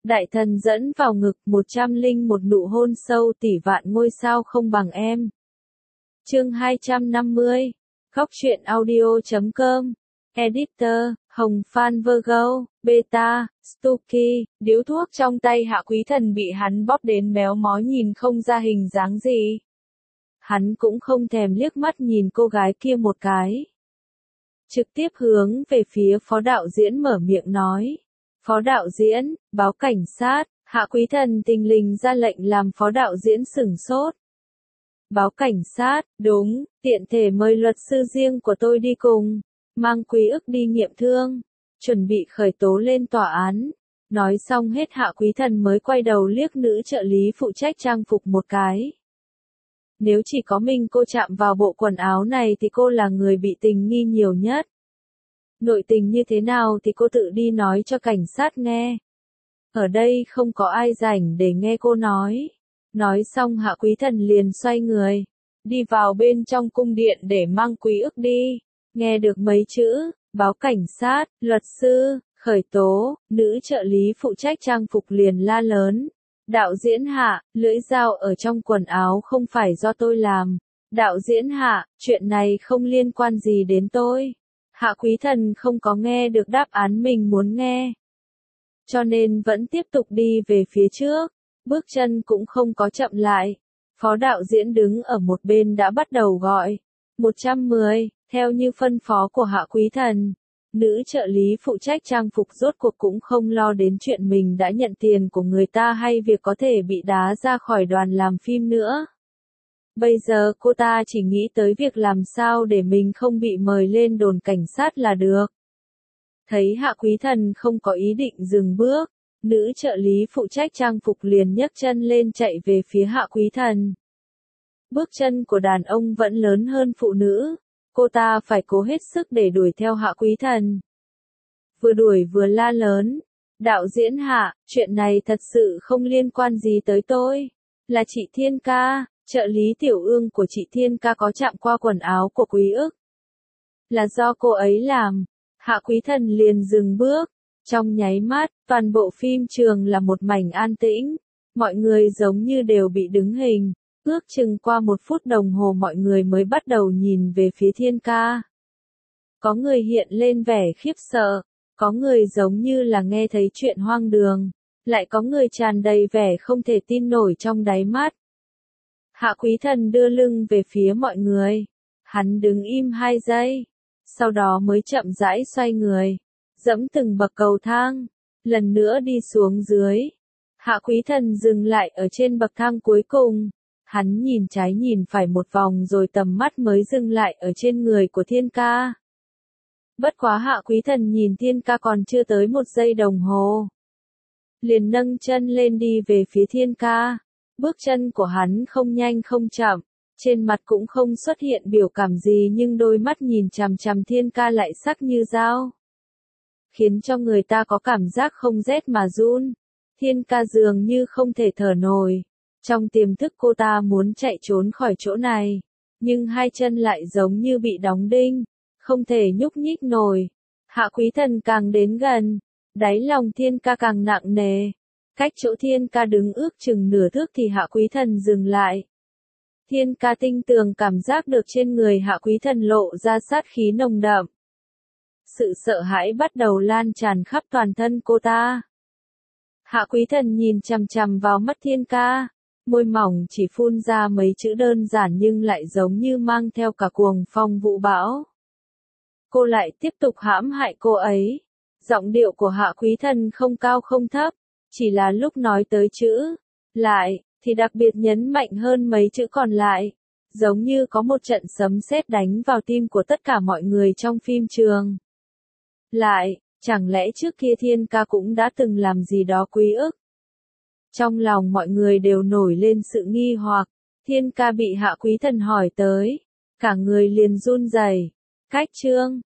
Đại thần dẫn vào ngực 101 nụ hôn sâu tỷ vạn ngôi sao không bằng em. Chương 250. Khóc chuyện audio.com. Editor, Hồng Phan Virgo, Beta, Stucky, điếu thuốc trong tay Hạ Quý Thần bị hắn bóp đến méo mó nhìn không ra hình dáng gì. Hắn cũng không thèm liếc mắt nhìn cô gái kia một cái. Trực tiếp hướng về phía phó đạo diễn mở miệng nói. Phó đạo diễn, báo cảnh sát, Hạ Quý Thần thình lình ra lệnh làm phó đạo diễn sửng sốt. Báo cảnh sát, đúng, tiện thể mời luật sư riêng của tôi đi cùng, mang Quý Ức đi nghiệm thương, chuẩn bị khởi tố lên tòa án. Nói xong hết Hạ Quý Thần mới quay đầu liếc nữ trợ lý phụ trách trang phục một cái. Nếu chỉ có mình cô chạm vào bộ quần áo này thì cô là người bị tình nghi nhiều nhất. Nội tình như thế nào thì cô tự đi nói cho cảnh sát nghe. Ở đây không có ai rảnh để nghe cô nói. Nói xong Hạ Quý Thần liền xoay người, đi vào bên trong cung điện để mang Quý Ức đi. Nghe được mấy chữ, báo cảnh sát, luật sư, khởi tố, nữ trợ lý phụ trách trang phục liền la lớn. Đạo diễn Hạ, lưỡi dao ở trong quần áo không phải do tôi làm. Đạo diễn Hạ, chuyện này không liên quan gì đến tôi. Hạ Quý Thần không có nghe được đáp án mình muốn nghe. Cho nên vẫn tiếp tục đi về phía trước, bước chân cũng không có chậm lại. Phó đạo diễn đứng ở một bên đã bắt đầu gọi. 110, theo như phân phó của Hạ Quý Thần. Nữ trợ lý phụ trách trang phục rốt cuộc cũng không lo đến chuyện mình đã nhận tiền của người ta hay việc có thể bị đá ra khỏi đoàn làm phim nữa. Bây giờ cô ta chỉ nghĩ tới việc làm sao để mình không bị mời lên đồn cảnh sát là được. Thấy Hạ Quý Thần không có ý định dừng bước, nữ trợ lý phụ trách trang phục liền nhấc chân lên chạy về phía Hạ Quý Thần. Bước chân của đàn ông vẫn lớn hơn phụ nữ, cô ta phải cố hết sức để đuổi theo Hạ Quý Thần. Vừa đuổi vừa la lớn, đạo diễn Hạ, chuyện này thật sự không liên quan gì tới tôi, là chị Thiên Ca. Trợ lý tiểu ương của chị Thiên Ca có chạm qua quần áo của Quý Ức. Là do cô ấy làm. Hạ Quý Thần liền dừng bước. Trong nháy mắt, toàn bộ phim trường là một mảnh an tĩnh. Mọi người giống như đều bị đứng hình. Ước chừng qua 1 phút đồng hồ mọi người mới bắt đầu nhìn về phía Thiên Ca. Có người hiện lên vẻ khiếp sợ. Có người giống như là nghe thấy chuyện hoang đường. Lại có người tràn đầy vẻ không thể tin nổi trong đáy mắt. Hạ Quý Thần đưa lưng về phía mọi người. Hắn đứng im 2 giây. Sau đó mới chậm rãi xoay người. Dẫm từng bậc cầu thang. Lần nữa đi xuống dưới. Hạ Quý Thần dừng lại ở trên bậc thang cuối cùng. Hắn nhìn trái nhìn phải một vòng rồi tầm mắt mới dừng lại ở trên người của Thiên Ca. Bất quá Hạ Quý Thần nhìn Thiên Ca còn chưa tới 1 giây đồng hồ. Liền nâng chân lên đi về phía Thiên Ca. Bước chân của hắn không nhanh không chậm, trên mặt cũng không xuất hiện biểu cảm gì nhưng đôi mắt nhìn chằm chằm Thiên Ca lại sắc như dao. Khiến cho người ta có cảm giác không rét mà run. Thiên Ca dường như không thể thở nổi. Trong tiềm thức cô ta muốn chạy trốn khỏi chỗ này, nhưng 2 chân lại giống như bị đóng đinh, không thể nhúc nhích nổi. Hạ Quý Thần càng đến gần, đáy lòng Thiên Ca càng nặng nề. Cách chỗ Thiên Ca đứng ước chừng nửa thước thì Hạ Quý Thần dừng lại. Thiên Ca tinh tường cảm giác được trên người Hạ Quý Thần lộ ra sát khí nồng đậm. Sự sợ hãi bắt đầu lan tràn khắp toàn thân cô ta. Hạ Quý Thần nhìn chằm chằm vào mắt Thiên Ca, môi mỏng chỉ phun ra mấy chữ đơn giản nhưng lại giống như mang theo cả cuồng phong vũ bão. Cô lại tiếp tục hãm hại cô ấy. Giọng điệu của Hạ Quý Thần không cao không thấp. Chỉ là lúc nói tới chữ lại, thì đặc biệt nhấn mạnh hơn mấy chữ còn lại. Giống như có một trận sấm sét đánh vào tim của tất cả mọi người trong phim trường. Lại, chẳng lẽ trước kia Thiên Ca cũng đã từng làm gì đó Quý Ức? Trong lòng mọi người đều nổi lên sự nghi hoặc. Thiên Ca bị Hạ Quý Thần hỏi tới. Cả người liền run rẩy. Cách chương